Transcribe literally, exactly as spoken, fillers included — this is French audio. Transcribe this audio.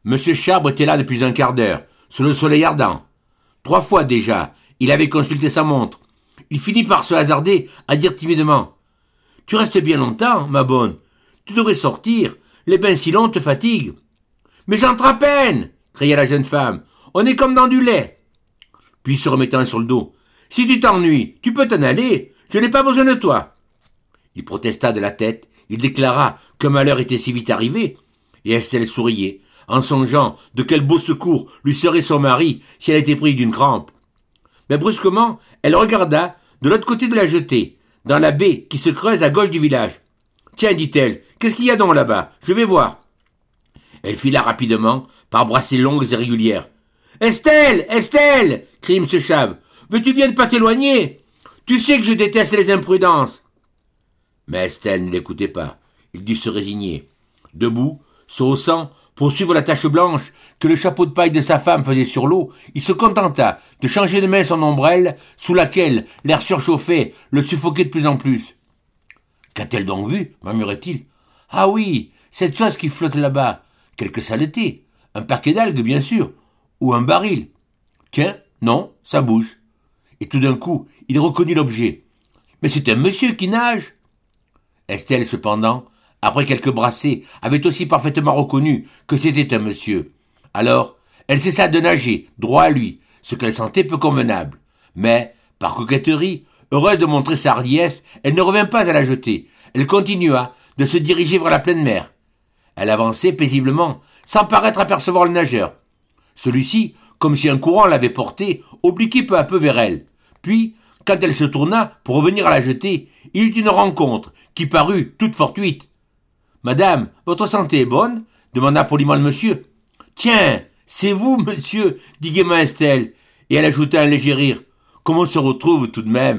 Monsieur Chabre était là depuis un quart d'heure, sous le soleil ardent. Trois fois déjà, il avait consulté sa montre. Il finit par se hasarder à dire timidement « Tu restes bien longtemps, ma bonne. Tu devrais sortir. Les bains si longs te fatiguent. »« Mais j'entre à peine !» cria la jeune femme. « On est comme dans du lait. » Puis se remettant sur le dos « Si tu t'ennuies, tu peux t'en aller. Je n'ai pas besoin de toi. » Il protesta de la tête. Il déclara que malheur était si vite arrivé. Et Estelle souriait, en songeant de quel beau secours lui serait son mari si elle était prise d'une crampe. Mais brusquement, elle regarda de l'autre côté de la jetée, dans la baie qui se creuse à gauche du village. « Tiens, dit-elle, qu'est-ce qu'il y a donc là-bas ? Je vais voir. » Elle fila rapidement, par brassées longues et régulières. « Estelle, Estelle !» crie M. Chave. « Veux-tu bien ne pas t'éloigner ? Tu sais que je déteste les imprudences. » Mais Estelle ne l'écoutait pas. Il dut se résigner. Debout, se haussant, pour suivre la tache blanche que le chapeau de paille de sa femme faisait sur l'eau, il se contenta de changer de main son ombrelle, sous laquelle l'air surchauffé le suffoquait de plus en plus. « Qu'a-t-elle donc vu ?» murmurait-il. « Ah oui, cette chose qui flotte là-bas. Quelque saleté. Un paquet d'algues, bien sûr. Ou un baril. Tiens, non, ça bouge. » Et tout d'un coup, il reconnut l'objet. « Mais c'est un monsieur qui nage !» Estelle, cependant, après quelques brassées, avait aussi parfaitement reconnu que c'était un monsieur. Alors, elle cessa de nager, droit à lui, ce qu'elle sentait peu convenable. Mais, par coquetterie, heureuse de montrer sa hardiesse, elle ne revint pas à la jetée. Elle continua de se diriger vers la pleine mer. Elle avançait paisiblement, sans paraître apercevoir le nageur. Celui-ci, comme si un courant l'avait porté, obliquait peu à peu vers elle. Puis, quand elle se tourna pour revenir à la jetée, il eut une rencontre qui parut toute fortuite. « Madame, votre santé est bonne ?» demanda poliment le monsieur. « Tiens, c'est vous, monsieur ?» dit gaiement Estelle, et elle ajouta un léger rire. « Comme on se retrouve tout de même ?»